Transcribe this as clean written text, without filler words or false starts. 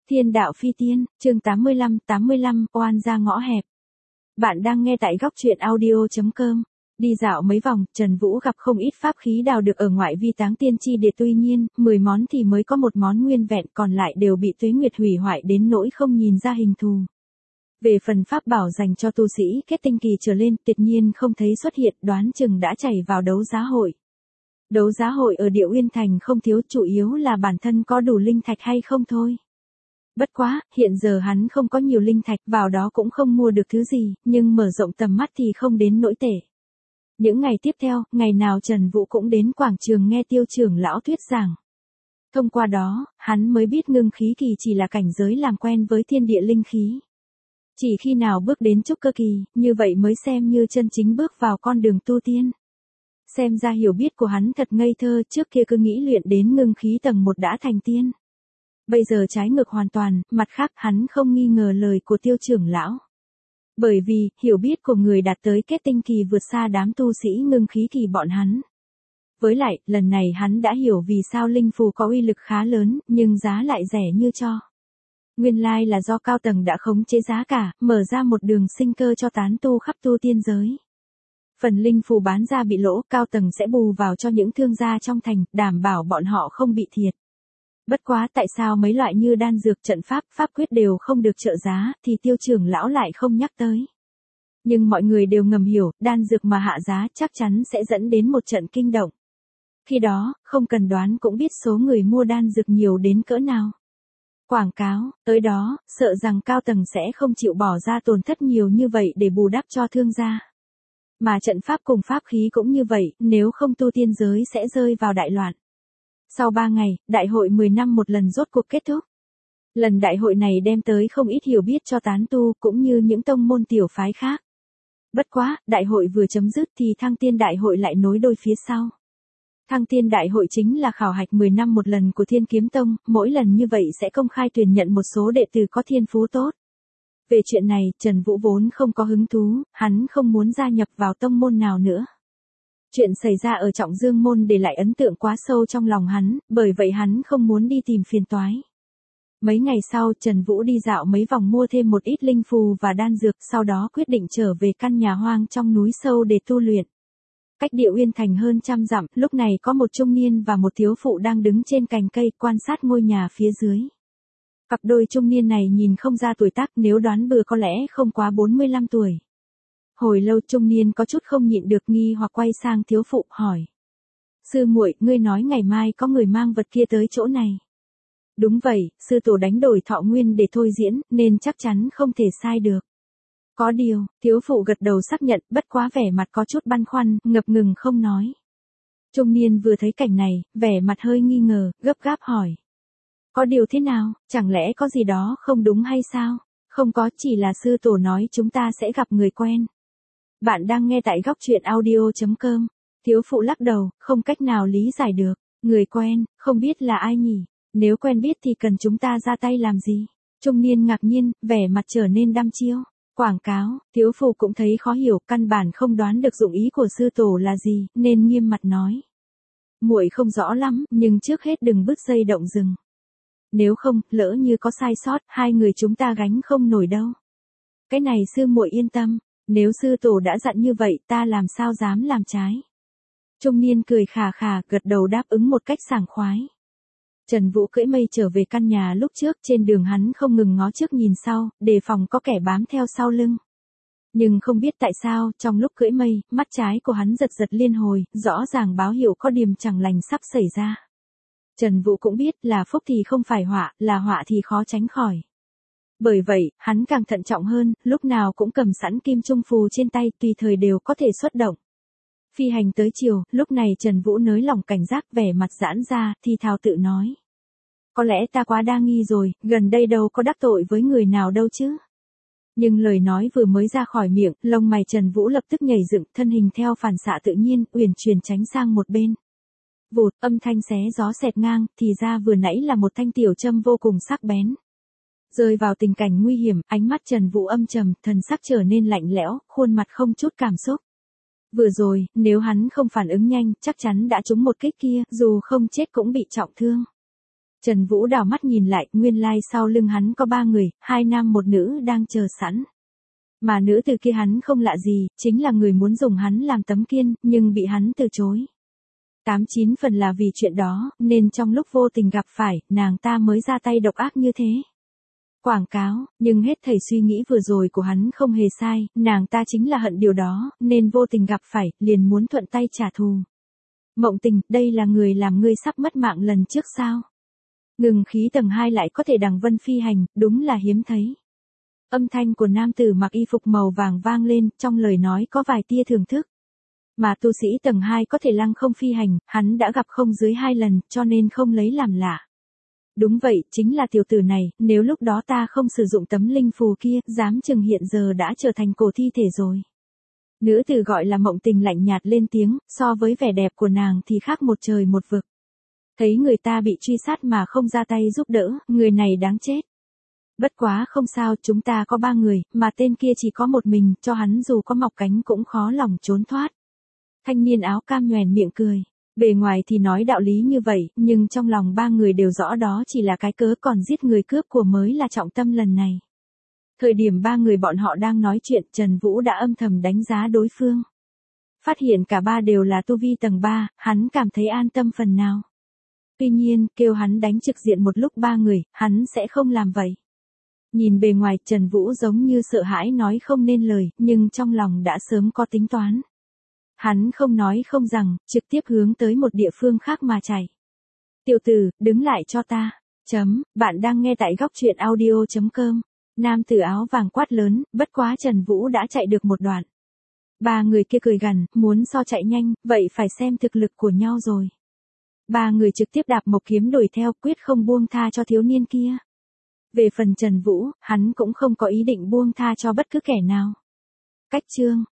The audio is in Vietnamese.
Thiên đạo phi tiên, chương 85, oan ra ngõ hẹp. Bạn đang nghe tại góc truyện audio.com. Đi dạo mấy vòng, Trần Vũ gặp không ít pháp khí đào được ở ngoại vi táng tiên chi địa, tuy nhiên, 10 món thì mới có một món nguyên vẹn, còn lại đều bị tuế nguyệt hủy hoại đến nỗi không nhìn ra hình thù. Về phần pháp bảo dành cho tu sĩ kết tinh kỳ trở lên, tuyệt nhiên không thấy xuất hiện, đoán chừng đã chảy vào đấu giá hội. Đấu giá hội ở Địa Uyên Thành không thiếu, chủ yếu là bản thân có đủ linh thạch hay không thôi. Bất quá, hiện giờ hắn không có nhiều linh thạch, vào đó cũng không mua được thứ gì, nhưng mở rộng tầm mắt thì không đến nỗi tệ. Những ngày tiếp theo, ngày nào Trần Vũ cũng đến quảng trường nghe Tiêu trưởng lão thuyết giảng. Thông qua đó, hắn mới biết ngưng khí kỳ chỉ là cảnh giới làm quen với thiên địa linh khí. Chỉ khi nào bước đến trúc cơ kỳ, như vậy mới xem như chân chính bước vào con đường tu tiên. Xem ra hiểu biết của hắn thật ngây thơ, trước kia cứ nghĩ luyện đến ngưng khí tầng 1 đã thành tiên. Bây giờ trái ngược hoàn toàn, mặt khác hắn không nghi ngờ lời của Tiêu trưởng lão. Bởi vì, hiểu biết của người đạt tới kết tinh kỳ vượt xa đám tu sĩ ngưng khí kỳ bọn hắn. Với lại, lần này hắn đã hiểu vì sao linh phù có uy lực khá lớn, nhưng giá lại rẻ như cho. Nguyên lai là do cao tầng đã khống chế giá cả, mở ra một đường sinh cơ cho tán tu khắp tu tiên giới. Phần linh phù bán ra bị lỗ, cao tầng sẽ bù vào cho những thương gia trong thành, đảm bảo bọn họ không bị thiệt. Bất quá tại sao mấy loại như đan dược, trận pháp, pháp quyết đều không được trợ giá, thì Tiêu trưởng lão lại không nhắc tới. Nhưng mọi người đều ngầm hiểu, đan dược mà hạ giá chắc chắn sẽ dẫn đến một trận kinh động. Khi đó, không cần đoán cũng biết số người mua đan dược nhiều đến cỡ nào. Quảng cáo, tới đó, sợ rằng cao tầng sẽ không chịu bỏ ra tổn thất nhiều như vậy để bù đắp cho thương gia. Mà trận pháp cùng pháp khí cũng như vậy, nếu không tu tiên giới sẽ rơi vào đại loạn. Sau 3 ngày, đại hội 10 năm một lần rốt cuộc kết thúc. Lần đại hội này đem tới không ít hiểu biết cho tán tu cũng như những tông môn tiểu phái khác. Bất quá, đại hội vừa chấm dứt thì thăng tiên đại hội lại nối đôi phía sau. Thăng tiên đại hội chính là khảo hạch 10 năm một lần của Thiên Kiếm Tông, mỗi lần như vậy sẽ công khai tuyển nhận một số đệ tử có thiên phú tốt. Về chuyện này, Trần Vũ vốn không có hứng thú, hắn không muốn gia nhập vào tông môn nào nữa. Chuyện xảy ra ở Trọng Dương môn để lại ấn tượng quá sâu trong lòng hắn, bởi vậy hắn không muốn đi tìm phiền toái. Mấy ngày sau, Trần Vũ đi dạo mấy vòng mua thêm một ít linh phù và đan dược, sau đó quyết định trở về căn nhà hoang trong núi sâu để tu luyện. Cách Địa Uyên Thành hơn 100 dặm, lúc này có một trung niên và một thiếu phụ đang đứng trên cành cây quan sát ngôi nhà phía dưới. Cặp đôi trung niên này nhìn không ra tuổi tác, nếu đoán bừa có lẽ không quá 45 tuổi. Hồi lâu trung niên có chút không nhịn được nghi hoặc quay sang thiếu phụ hỏi. Sư muội, ngươi nói ngày mai có người mang vật kia tới chỗ này. Đúng vậy, sư tổ đánh đổi thọ nguyên để thôi diễn, nên chắc chắn không thể sai được. Có điều, thiếu phụ gật đầu xác nhận, bất quá vẻ mặt có chút băn khoăn, ngập ngừng không nói. Trung niên vừa thấy cảnh này, vẻ mặt hơi nghi ngờ, gấp gáp hỏi. Có điều thế nào, chẳng lẽ có gì đó không đúng hay sao? Không có, chỉ là sư tổ nói chúng ta sẽ gặp người quen. Bạn đang nghe tại góc truyện audio.com. Thiếu phụ lắc đầu, không cách nào lý giải được. Người quen, không biết là ai nhỉ? Nếu quen biết thì cần chúng ta ra tay làm gì? Trung niên ngạc nhiên, vẻ mặt trở nên đăm chiêu. Quảng cáo, thiếu phụ cũng thấy khó hiểu, căn bản không đoán được dụng ý của sư tổ là gì, nên nghiêm mặt nói. Muội không rõ lắm, nhưng trước hết đừng bứt dây động rừng. Nếu không, lỡ như có sai sót, hai người chúng ta gánh không nổi đâu. Cái này sư muội yên tâm, nếu sư tổ đã dặn như vậy ta làm sao dám làm trái. Trung niên cười khà khà, gật đầu đáp ứng một cách sảng khoái. Trần Vũ cưỡi mây trở về căn nhà lúc trước, trên đường hắn không ngừng ngó trước nhìn sau, đề phòng có kẻ bám theo sau lưng. Nhưng không biết tại sao, trong lúc cưỡi mây, mắt trái của hắn giật giật liên hồi, rõ ràng báo hiệu có điểm chẳng lành sắp xảy ra. Trần Vũ cũng biết là phúc thì không phải họa, là họa thì khó tránh khỏi. Bởi vậy, hắn càng thận trọng hơn, lúc nào cũng cầm sẵn kim trung phù trên tay, tùy thời đều có thể xuất động. Phi hành tới chiều, lúc này Trần Vũ nới lỏng cảnh giác, vẻ mặt giãn ra, thì thào tự nói. Có lẽ ta quá đa nghi rồi, gần đây đâu có đắc tội với người nào đâu chứ. Nhưng lời nói vừa mới ra khỏi miệng, lông mày Trần Vũ lập tức nhảy dựng, thân hình theo phản xạ tự nhiên, uyển chuyển tránh sang một bên. Vụt, âm thanh xé gió xẹt ngang, thì ra vừa nãy là một thanh tiểu châm vô cùng sắc bén. Rơi vào tình cảnh nguy hiểm, ánh mắt Trần Vũ âm trầm, thần sắc trở nên lạnh lẽo, khuôn mặt không chút cảm xúc. Vừa rồi, nếu hắn không phản ứng nhanh, chắc chắn đã trúng một kích kia, dù không chết cũng bị trọng thương. Trần Vũ đảo mắt nhìn lại, nguyên lai sau lưng hắn có 3 người, 2 nam 1 nữ đang chờ sẵn. Mà nữ từ kia hắn không lạ gì, chính là người muốn dùng hắn làm tấm kiên, nhưng bị hắn từ chối. 89 phần là vì chuyện đó, nên trong lúc vô tình gặp phải, nàng ta mới ra tay độc ác như thế. Quảng cáo, nhưng hết thảy suy nghĩ vừa rồi của hắn không hề sai, nàng ta chính là hận điều đó, nên vô tình gặp phải, liền muốn thuận tay trả thù. Mộng Tình, đây là người làm ngươi sắp mất mạng lần trước sao? Ngừng khí tầng 2 lại có thể đằng vân phi hành, đúng là hiếm thấy. Âm thanh của nam tử mặc y phục màu vàng vang lên, trong lời nói có vài tia thưởng thức. Mà tu sĩ tầng 2 có thể lăng không phi hành, hắn đã gặp không dưới 2 lần, cho nên không lấy làm lạ. Đúng vậy, chính là tiểu tử này, nếu lúc đó ta không sử dụng tấm linh phù kia, dám chừng hiện giờ đã trở thành cổ thi thể rồi. Nữ tử gọi là Mộng Tình lạnh nhạt lên tiếng, so với vẻ đẹp của nàng thì khác một trời một vực. Thấy người ta bị truy sát mà không ra tay giúp đỡ, người này đáng chết. Bất quá không sao, chúng ta có 3 người, mà tên kia chỉ có một mình, cho hắn dù có mọc cánh cũng khó lòng trốn thoát. Thanh niên áo cam nhoẻn miệng cười. Bề ngoài thì nói đạo lý như vậy, nhưng trong lòng 3 người đều rõ đó chỉ là cái cớ, còn giết người cướp của mới là trọng tâm lần này. Thời điểm 3 người bọn họ đang nói chuyện, Trần Vũ đã âm thầm đánh giá đối phương. Phát hiện cả 3 đều là tu vi tầng 3, hắn cảm thấy an tâm phần nào. Tuy nhiên, kêu hắn đánh trực diện một lúc 3 người, hắn sẽ không làm vậy. Nhìn bề ngoài, Trần Vũ giống như sợ hãi nói không nên lời, nhưng trong lòng đã sớm có tính toán. Hắn không nói không rằng, trực tiếp hướng tới một địa phương khác mà chạy. Tiểu tử, đứng lại cho ta. Bạn đang nghe tại góc truyện audio.com. Nam tử áo vàng quát lớn, bất quá Trần Vũ đã chạy được một đoạn. 3 người kia cười gằn, muốn so chạy nhanh, vậy phải xem thực lực của nhau rồi. 3 người trực tiếp đạp mộc kiếm đuổi theo, quyết không buông tha cho thiếu niên kia. Về phần Trần Vũ, hắn cũng không có ý định buông tha cho bất cứ kẻ nào. Cách chương